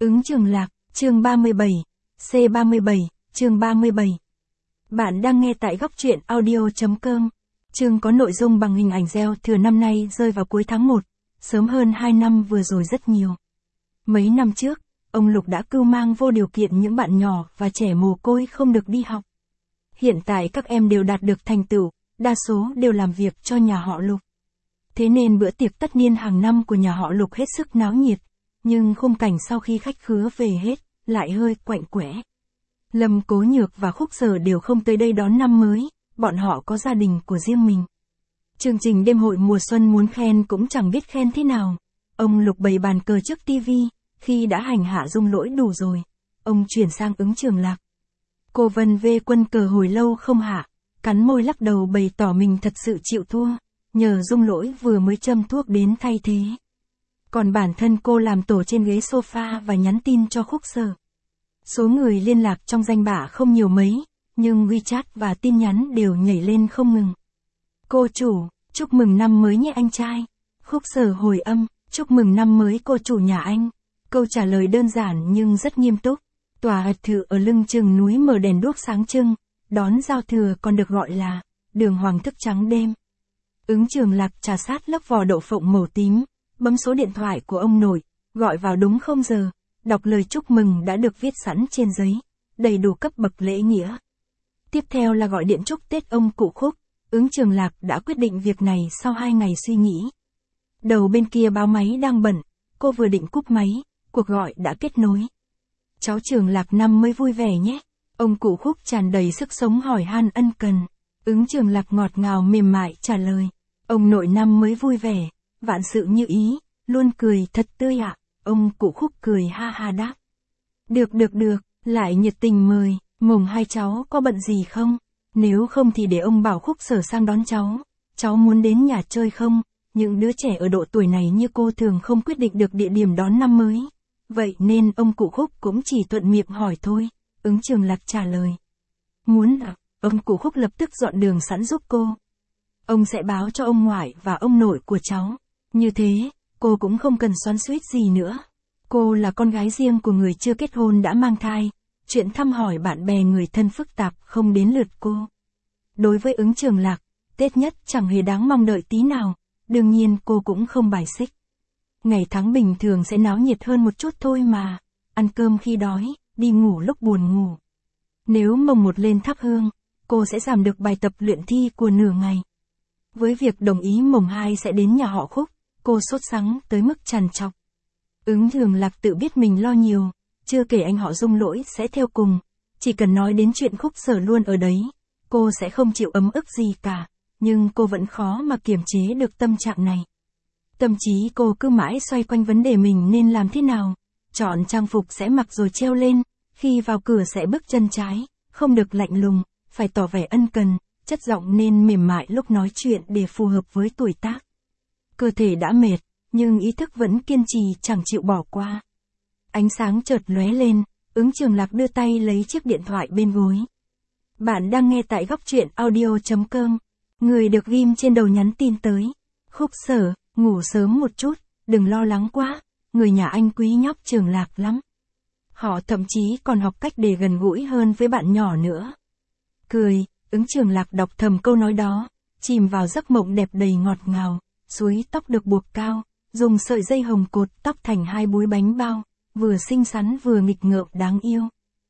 Ứng Trường Lạc, chương 37, C37, chương 37. Bạn đang nghe tại góc truyện audio.com. Chương có nội dung bằng hình ảnh gieo thừa năm nay rơi vào cuối tháng 1, sớm hơn 2 năm vừa rồi rất nhiều. Mấy năm trước, ông Lục đã cưu mang vô điều kiện những bạn nhỏ và trẻ mồ côi không được đi học. Hiện tại các em đều đạt được thành tựu, đa số đều làm việc cho nhà họ Lục. Thế nên bữa tiệc tất niên hàng năm của nhà họ Lục hết sức náo nhiệt, nhưng khung cảnh sau khi khách khứa về hết, lại hơi quạnh quẽ. Lâm Cố Nhược và Khúc Sở đều không tới đây đón năm mới, bọn họ có gia đình của riêng mình. Chương trình đêm hội mùa xuân muốn khen cũng chẳng biết khen thế nào. Ông Lục bày bàn cờ trước tivi, khi đã hành hạ Dung Lỗi đủ rồi, ông chuyển sang Ứng Trường Lạc. Cô Vân vê quân cờ hồi lâu không hạ, cắn môi lắc đầu bày tỏ mình thật sự chịu thua, nhờ Dung Lỗi vừa mới châm thuốc đến thay thế. Còn bản thân cô làm tổ trên ghế sofa và nhắn tin cho Khúc Sở. Số người liên lạc trong danh bạ không nhiều mấy, nhưng WeChat và tin nhắn đều nhảy lên không ngừng. Cô chủ, chúc mừng năm mới nhé anh trai. Khúc Sở hồi âm, chúc mừng năm mới cô chủ nhà anh. Câu trả lời đơn giản nhưng rất nghiêm túc. Tòa ật thự ở lưng chừng núi mở đèn đuốc sáng trưng, đón giao thừa còn được gọi là đường hoàng thức trắng đêm. Ứng Trường Lạc trà sát lớp vỏ đậu phộng màu tím, bấm số điện thoại của ông nội, gọi vào đúng 0 giờ, đọc lời chúc mừng đã được viết sẵn trên giấy, đầy đủ cấp bậc lễ nghĩa. Tiếp theo là gọi điện chúc Tết ông cụ Khúc. Ứng Trường Lạc đã quyết định việc này sau 2 ngày suy nghĩ. Đầu bên kia báo máy đang bận, cô vừa định cúp máy, cuộc gọi đã kết nối. Cháu Trường Lạc năm mới vui vẻ nhé. Ông cụ Khúc tràn đầy sức sống hỏi han ân cần. Ứng Trường Lạc ngọt ngào mềm mại trả lời. Ông nội năm mới vui vẻ, vạn sự như ý, luôn cười thật tươi ạ. Ông cụ Khúc cười ha ha đáp. Được, lại nhiệt tình mời, mùng 2 cháu có bận gì không? Nếu không thì để ông bảo Khúc Sở sang đón cháu muốn đến nhà chơi không? Những đứa trẻ ở độ tuổi này như cô thường không quyết định được địa điểm đón năm mới. Vậy nên ông cụ Khúc cũng chỉ thuận miệng hỏi thôi. Ứng Trường Lạc trả lời. Muốn ạ, ông cụ Khúc lập tức dọn đường sẵn giúp cô. Ông sẽ báo cho ông ngoại và ông nội của cháu. Như thế, cô cũng không cần xoắn xuýt gì nữa. Cô là con gái riêng của người chưa kết hôn đã mang thai. Chuyện thăm hỏi bạn bè người thân phức tạp không đến lượt cô. Đối với Ứng Trường Lạc, Tết nhất chẳng hề đáng mong đợi tí nào. Đương nhiên cô cũng không bài xích. Ngày tháng bình thường sẽ náo nhiệt hơn một chút thôi mà. Ăn cơm khi đói, đi ngủ lúc buồn ngủ. Nếu mồng 1 lên thắp hương, cô sẽ giảm được bài tập luyện thi của nửa ngày. Với việc đồng ý mồng 2 sẽ đến nhà họ Khúc, cô sốt sắng tới mức trằn trọc. Ứng Trường Lạc tự biết mình lo nhiều, chưa kể anh họ Dung Lỗi sẽ theo cùng. Chỉ cần nói đến chuyện Khúc Sở luôn ở đấy, cô sẽ không chịu ấm ức gì cả. Nhưng cô vẫn khó mà kiềm chế được tâm trạng này. Tâm trí cô cứ mãi xoay quanh vấn đề mình nên làm thế nào. Chọn trang phục sẽ mặc rồi treo lên, khi vào cửa sẽ bước chân trái, không được lạnh lùng, phải tỏ vẻ ân cần, chất giọng nên mềm mại lúc nói chuyện để phù hợp với tuổi tác. Cơ thể đã mệt, nhưng ý thức vẫn kiên trì chẳng chịu bỏ qua. Ánh sáng chợt lóe lên, Ứng Trường Lạc đưa tay lấy chiếc điện thoại bên gối. Bạn đang nghe tại góc truyện audio.com. Người được ghim trên đầu nhắn tin tới. Khúc Sở, ngủ sớm một chút, đừng lo lắng quá, người nhà anh quý nhóc Trường Lạc lắm. Họ thậm chí còn học cách để gần gũi hơn với bạn nhỏ nữa. Cười, Ứng Trường Lạc đọc thầm câu nói đó, chìm vào giấc mộng đẹp đầy ngọt ngào, suối tóc được buộc cao, dùng sợi dây hồng cột tóc thành 2 búi bánh bao, vừa xinh xắn vừa nghịch ngợm đáng yêu.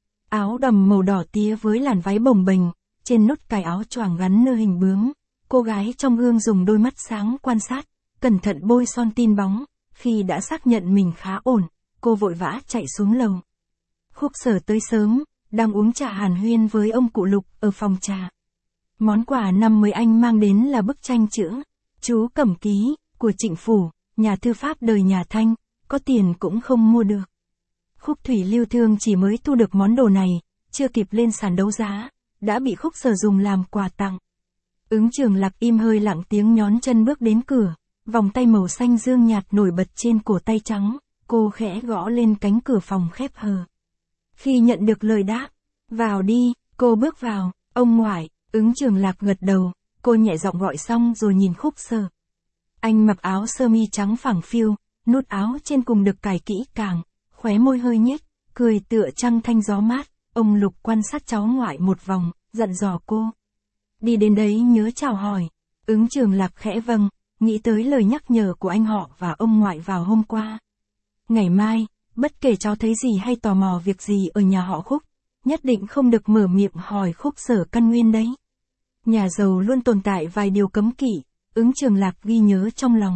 Áo đầm màu đỏ tía với làn váy bồng bềnh, trên nút cài áo choàng gắn nơ hình bướm. Cô gái trong gương dùng đôi mắt sáng quan sát, cẩn thận bôi son tin bóng. Khi đã xác nhận mình khá ổn, cô vội vã chạy xuống lầu. Khúc Sở tới sớm, đang uống trà hàn huyên với ông cụ Lục ở phòng trà. Món quà năm mới anh mang đến là bức tranh chữ Chú Cẩm Ký của Trịnh Phủ, nhà thư pháp đời nhà Thanh, có tiền cũng không mua được. Khúc Thủy Lưu Thương chỉ mới thu được món đồ này, chưa kịp lên sàn đấu giá, đã bị Khúc Sở dùng làm quà tặng. Ứng Trường Lạc im hơi lặng tiếng nhón chân bước đến cửa, vòng tay màu xanh dương nhạt nổi bật trên cổ tay trắng, cô khẽ gõ lên cánh cửa phòng khép hờ. Khi nhận được lời đáp, vào đi, cô bước vào, ông ngoại. Ứng Trường Lạc gật đầu, cô nhẹ giọng gọi xong rồi nhìn Khúc Sở. Anh mặc áo sơ mi trắng phẳng phiu, nút áo trên cùng được cài kỹ càng, khóe môi hơi nhếch, cười tựa trăng thanh gió mát, ông Lục quan sát cháu ngoại một vòng, dặn dò cô. Đi đến đấy nhớ chào hỏi. Ứng Trường Lạc khẽ vâng, nghĩ tới lời nhắc nhở của anh họ và ông ngoại vào hôm qua. Ngày mai, bất kể cháu thấy gì hay tò mò việc gì ở nhà họ Khúc, nhất định không được mở miệng hỏi Khúc Sở căn nguyên đấy. Nhà giàu luôn tồn tại vài điều cấm kỵ, Ứng Trường Lạc ghi nhớ trong lòng.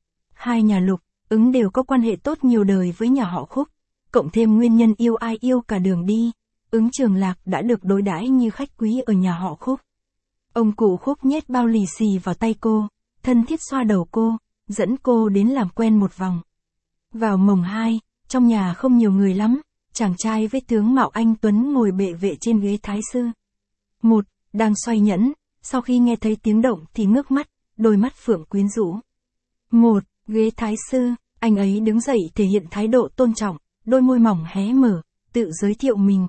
Hai nhà Lục, Ứng đều có quan hệ tốt nhiều đời với nhà họ Khúc, cộng thêm nguyên nhân yêu ai yêu cả đường đi, Ứng Trường Lạc đã được đối đãi như khách quý ở nhà họ Khúc. Ông cụ Khúc nhét bao lì xì vào tay cô, thân thiết xoa đầu cô, dẫn cô đến làm quen một vòng. Vào mồng 2, trong nhà không nhiều người lắm, chàng trai với tướng mạo anh tuấn ngồi bệ vệ trên ghế thái sư. Một, đang xoay nhẫn, sau khi nghe thấy tiếng động thì ngước mắt, đôi mắt phượng quyến rũ. Một, ghế thái sư, anh ấy đứng dậy thể hiện thái độ tôn trọng, đôi môi mỏng hé mở, tự giới thiệu mình.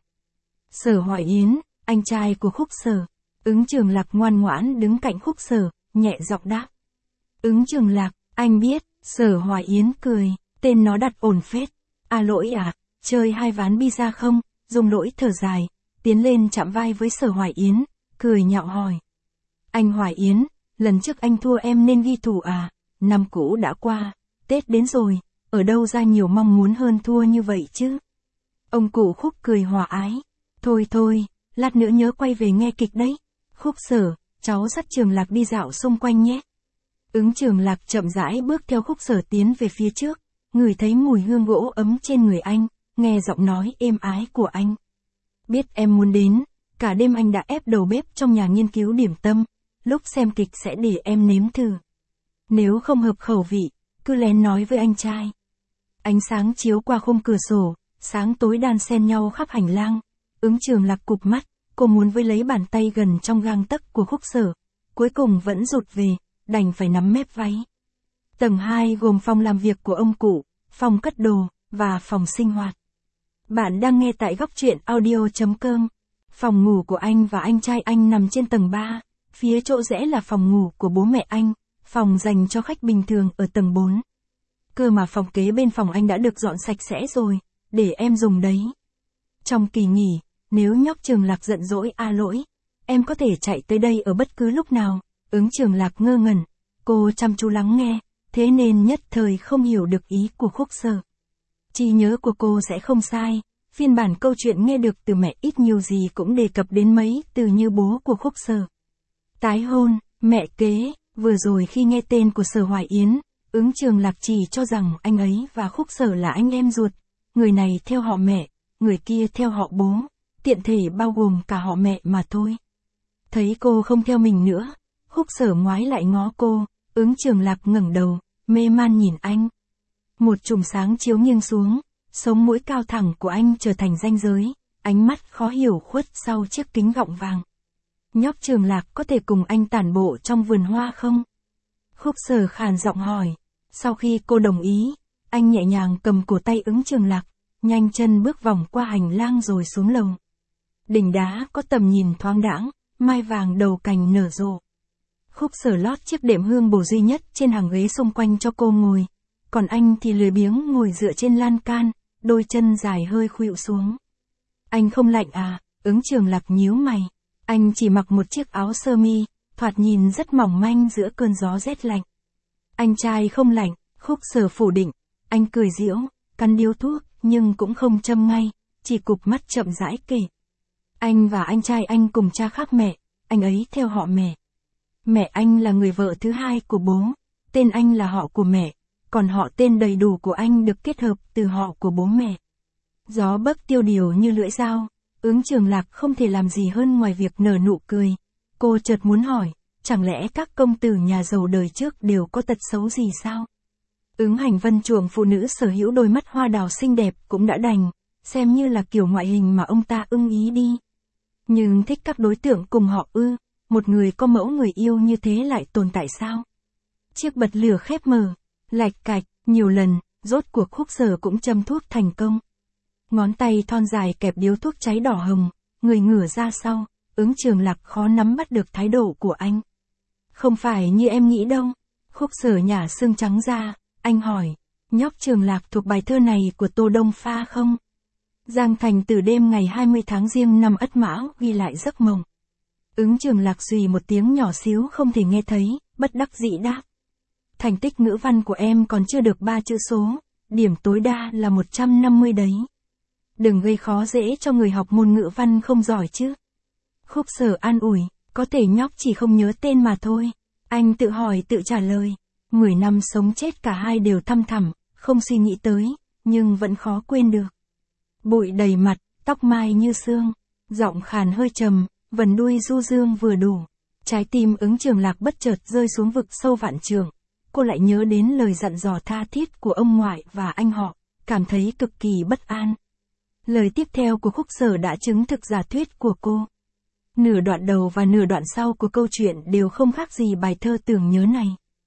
Sở Hoài Yến, anh trai của Khúc Sở. Ứng Trường Lạc ngoan ngoãn đứng cạnh Khúc Sở, nhẹ giọng đáp. Ứng Trường Lạc, anh biết. Sở Hoài Yến cười, tên nó đặt ổn phết. À lỗi à, chơi 2 ván bida không? Dùng lỗi thở dài, tiến lên chạm vai với Sở Hoài Yến, cười nhạo hỏi. Anh Hoài Yến, lần trước anh thua em nên ghi thù à? Năm cũ đã qua, Tết đến rồi, ở đâu ra nhiều mong muốn hơn thua như vậy chứ? Ông cụ Khúc cười hòa ái. Thôi thôi, lát nữa nhớ quay về nghe kịch đấy. Khúc Sở, cháu dắt Trường Lạc đi dạo xung quanh nhé. Ứng Trường Lạc chậm rãi bước theo Khúc Sở tiến về phía trước, ngửi thấy mùi hương gỗ ấm trên người anh, nghe giọng nói êm ái của anh. Biết em muốn đến, cả đêm anh đã ép đầu bếp trong nhà nghiên cứu điểm tâm, lúc xem kịch sẽ để em nếm thử. Nếu không hợp khẩu vị, cứ lén nói với anh trai. Ánh sáng chiếu qua khung cửa sổ, sáng tối đan xen nhau khắp hành lang. Ứng Trường Lạc cụp mắt, cô muốn với lấy bàn tay gần trong gang tấc của Khúc Sở, cuối cùng vẫn rụt về, đành phải nắm mép váy. Tầng 2 gồm phòng làm việc của ông cụ, phòng cất đồ, và phòng sinh hoạt. Bạn đang nghe tại góc truyện audio.com. Phòng ngủ của anh và anh trai anh nằm trên tầng 3, phía chỗ rẽ là phòng ngủ của bố mẹ anh, phòng dành cho khách bình thường ở tầng 4. Cơ mà phòng kế bên phòng anh đã được dọn sạch sẽ rồi, để em dùng đấy. Trong kỳ nghỉ, nếu nhóc Trường Lạc giận dỗi lỗi, em có thể chạy tới đây ở bất cứ lúc nào. Ứng Trường Lạc ngơ ngẩn, cô chăm chú lắng nghe, thế nên nhất thời không hiểu được ý của Khúc Sở. Trí nhớ của cô sẽ không sai, phiên bản câu chuyện nghe được từ mẹ ít nhiều gì cũng đề cập đến mấy từ như bố của Khúc Sở. Tái hôn, mẹ kế, vừa rồi khi nghe tên của Sở Hoài Yến, Ứng Trường Lạc chỉ cho rằng anh ấy và Khúc Sở là anh em ruột, người này theo họ mẹ, người kia theo họ bố, tiện thể bao gồm cả họ mẹ mà thôi. Thấy cô không theo mình nữa, Khúc Sở ngoái lại ngó cô, Ứng Trường Lạc ngẩng đầu, mê man nhìn anh. Một chùm sáng chiếu nghiêng xuống, sống mũi cao thẳng của anh trở thành ranh giới, ánh mắt khó hiểu khuất sau chiếc kính gọng vàng. Nhóc Trường Lạc có thể cùng anh tản bộ trong vườn hoa không? Khúc Sở khàn giọng hỏi. Sau khi cô đồng ý, anh nhẹ nhàng cầm cổ tay Ứng Trường Lạc, nhanh chân bước vòng qua hành lang rồi xuống lầu. Đỉnh đá có tầm nhìn thoáng đãng, mai vàng đầu cành nở rộ. Khúc Sở lót chiếc đệm hương bồ duy nhất trên hàng ghế xung quanh cho cô ngồi, còn anh thì lười biếng ngồi dựa trên lan can, đôi chân dài hơi khuỵu xuống. Anh không lạnh à? Ứng Trường Lạc nhíu mày. Anh chỉ mặc một chiếc áo sơ mi, thoạt nhìn rất mỏng manh giữa cơn gió rét lạnh. Anh trai không lạnh, Khúc Sở phủ định. Anh cười giễu, cắn điếu thuốc, nhưng cũng không châm ngay, chỉ cụp mắt chậm rãi kể. Anh và anh trai anh cùng cha khác mẹ, anh ấy theo họ mẹ. Mẹ anh là người vợ thứ hai của bố, tên anh là họ của mẹ, còn họ tên đầy đủ của anh được kết hợp từ họ của bố mẹ. Gió bấc tiêu điều như lưỡi dao, Ứng Trường Lạc không thể làm gì hơn ngoài việc nở nụ cười. Cô chợt muốn hỏi, chẳng lẽ các công tử nhà giàu đời trước đều có tật xấu gì sao? Ứng Hành Vân chuộng phụ nữ sở hữu đôi mắt hoa đào xinh đẹp cũng đã đành, xem như là kiểu ngoại hình mà ông ta ưng ý đi. Nhưng thích các đối tượng cùng họ ư, một người có mẫu người yêu như thế lại tồn tại sao? Chiếc bật lửa khép mở, lạch cạch, nhiều lần, rốt cuộc Khúc Sở cũng châm thuốc thành công. Ngón tay thon dài kẹp điếu thuốc cháy đỏ hồng, người ngửa ra sau, Ứng Trường Lạc khó nắm bắt được thái độ của anh. Không phải như em nghĩ đâu. Khúc Sở nhả xương trắng ra, anh hỏi, Nhóc Trường Lạc thuộc bài thơ này của Tô Đông Pha không? Giang Thành từ đêm ngày 20 tháng Giêng năm Ất Mão ghi lại giấc mộng. Ứng Trường Lạc xùy một tiếng nhỏ xíu không thể nghe thấy, bất đắc dĩ đáp. Thành tích ngữ văn của em còn chưa được 3 chữ số, điểm tối đa là 150 đấy. Đừng gây khó dễ cho người học môn ngữ văn không giỏi chứ. Khúc Sở an ủi, có thể nhóc chỉ không nhớ tên mà thôi. Anh tự hỏi tự trả lời. 10 năm sống chết cả hai đều thăm thẳm, không suy nghĩ tới, nhưng vẫn khó quên được. Bụi đầy mặt, tóc mai như sương, giọng khàn hơi trầm, vần đuôi du dương vừa đủ. Trái tim Ứng Trường Lạc bất chợt rơi xuống vực sâu vạn trượng. Cô lại nhớ đến lời dặn dò tha thiết của ông ngoại và anh họ, cảm thấy cực kỳ bất an. Lời tiếp theo của Khúc Sở đã chứng thực giả thuyết của cô. Nửa đoạn đầu và nửa đoạn sau của câu chuyện đều không khác gì bài thơ tưởng nhớ này.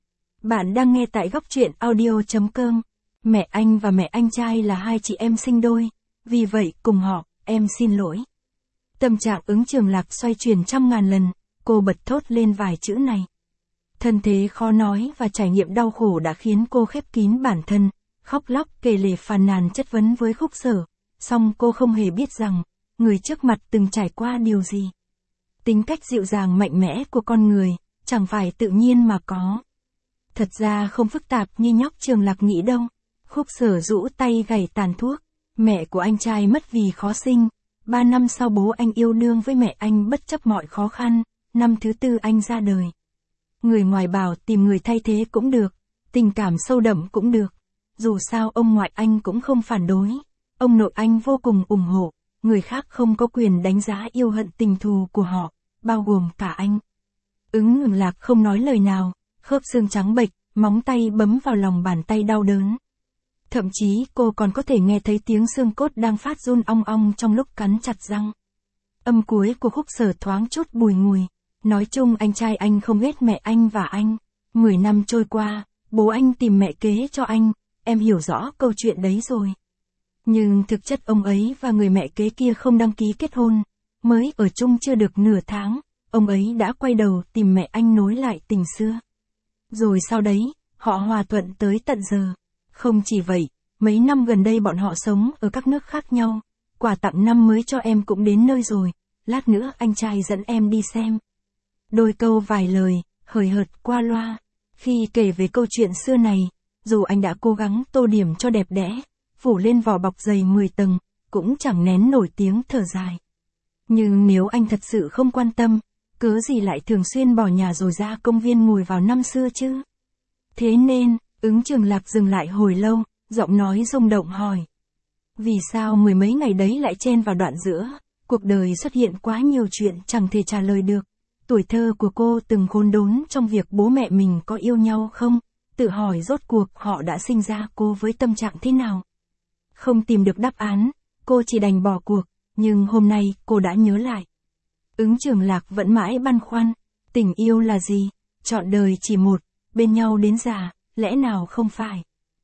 Bạn đang nghe tại góc truyện audio.com. Mẹ anh và mẹ anh trai là hai chị em sinh đôi, vì vậy cùng họ, em xin lỗi. Tâm trạng Ứng Trường Lạc xoay chuyển trăm ngàn lần, cô bật thốt lên vài chữ này. Thân thế khó nói và trải nghiệm đau khổ đã khiến cô khép kín bản thân, khóc lóc kể lể phàn nàn chất vấn với Khúc Sở, song cô không hề biết rằng, người trước mặt từng trải qua điều gì. Tính cách dịu dàng mạnh mẽ của con người, chẳng phải tự nhiên mà có. Thật ra không phức tạp như nhóc Trường Lạc nghĩ đâu. Khúc Sở rũ tay gảy tàn thuốc. Mẹ của anh trai mất vì khó sinh. 3 năm sau bố anh yêu đương với mẹ anh bất chấp mọi khó khăn. Năm thứ 4 anh ra đời. Người ngoài bảo tìm người thay thế cũng được. Tình cảm sâu đậm cũng được. Dù sao ông ngoại anh cũng không phản đối. Ông nội anh vô cùng ủng hộ. Người khác không có quyền đánh giá yêu hận tình thù của họ, bao gồm cả anh. Ứng Ngừng Lạc không nói lời nào. Khớp xương trắng bệch, móng tay bấm vào lòng bàn tay đau đớn. Thậm chí cô còn có thể nghe thấy tiếng xương cốt đang phát run ong ong trong lúc cắn chặt răng. Âm cuối của Khúc Sở thoáng chút bùi ngùi. Nói chung anh trai anh không ghét mẹ anh và anh. 10 năm trôi qua, bố anh tìm mẹ kế cho anh, em hiểu rõ câu chuyện đấy rồi. Nhưng thực chất ông ấy và người mẹ kế kia không đăng ký kết hôn. Mới ở chung chưa được nửa tháng, ông ấy đã quay đầu tìm mẹ anh nối lại tình xưa. Rồi sau đấy, họ hòa thuận tới tận giờ. Không chỉ vậy, mấy năm gần đây bọn họ sống ở các nước khác nhau. Quà tặng năm mới cho em cũng đến nơi rồi, lát nữa anh trai dẫn em đi xem. Đôi câu vài lời, hời hợt qua loa. Khi kể về câu chuyện xưa này, dù anh đã cố gắng tô điểm cho đẹp đẽ, phủ lên vỏ bọc dày 10 tầng, cũng chẳng nén nổi tiếng thở dài. Nhưng nếu anh thật sự không quan tâm, cớ gì lại thường xuyên bỏ nhà rồi ra công viên ngồi vào năm xưa chứ? Thế nên, Ứng Trường Lạc dừng lại hồi lâu, giọng nói rung động hỏi. Vì sao 10 mấy ngày đấy lại chen vào đoạn giữa? Cuộc đời xuất hiện quá nhiều chuyện chẳng thể trả lời được. Tuổi thơ của cô từng khốn đốn trong việc bố mẹ mình có yêu nhau không? Tự hỏi rốt cuộc họ đã sinh ra cô với tâm trạng thế nào? Không tìm được đáp án, cô chỉ đành bỏ cuộc, nhưng hôm nay cô đã nhớ lại. Ứng Trường Lạc vẫn mãi băn khoăn, tình yêu là gì? Trọn đời chỉ một, bên nhau đến già, lẽ nào không phải?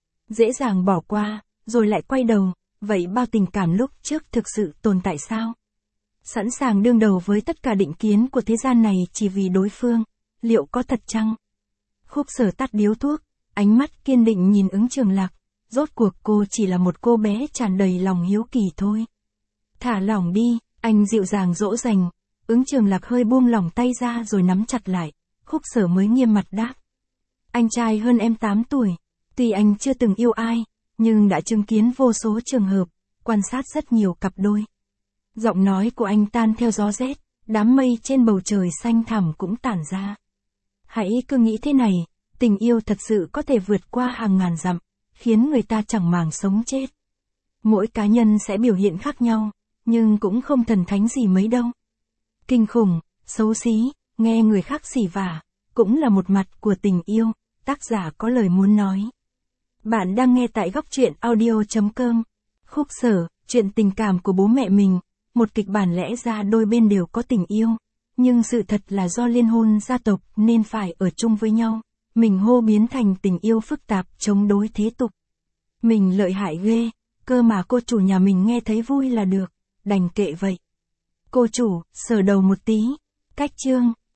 Dễ dàng bỏ qua, rồi lại quay đầu, vậy bao tình cảm lúc trước thực sự tồn tại sao? Sẵn sàng đương đầu với tất cả định kiến của thế gian này chỉ vì đối phương, liệu có thật chăng? Khúc Sở tắt điếu thuốc, ánh mắt kiên định nhìn Ứng Trường Lạc, rốt cuộc cô chỉ là một cô bé tràn đầy lòng hiếu kỳ thôi. Thả lỏng đi, anh dịu dàng dỗ dành. Ứng Trường Lạc hơi buông lỏng tay ra rồi nắm chặt lại. Khúc Sở mới nghiêm mặt đáp. Anh trai hơn em 8 tuổi. Tuy anh chưa từng yêu ai, nhưng đã chứng kiến vô số trường hợp, quan sát rất nhiều cặp đôi. Giọng nói của anh tan theo gió rét, đám mây trên bầu trời xanh thẳm cũng tản ra. Hãy cứ nghĩ thế này, tình yêu thật sự có thể vượt qua hàng ngàn dặm, khiến người ta chẳng màng sống chết. Mỗi cá nhân sẽ biểu hiện khác nhau, nhưng cũng không thần thánh gì mấy đâu. Kinh khủng, xấu xí, nghe người khác xỉ vả, cũng là một mặt của tình yêu, tác giả có lời muốn nói. Bạn đang nghe tại góc truyện audio.com. Khúc Sở, chuyện tình cảm của bố mẹ mình, một kịch bản lẽ ra đôi bên đều có tình yêu, nhưng sự thật là do liên hôn gia tộc nên phải ở chung với nhau, mình hô biến thành tình yêu phức tạp chống đối thế tục. Mình lợi hại ghê, cơ mà cô chủ nhà mình nghe thấy vui là được, đành kệ vậy. Cô chủ, sờ đầu một tí, cách chương.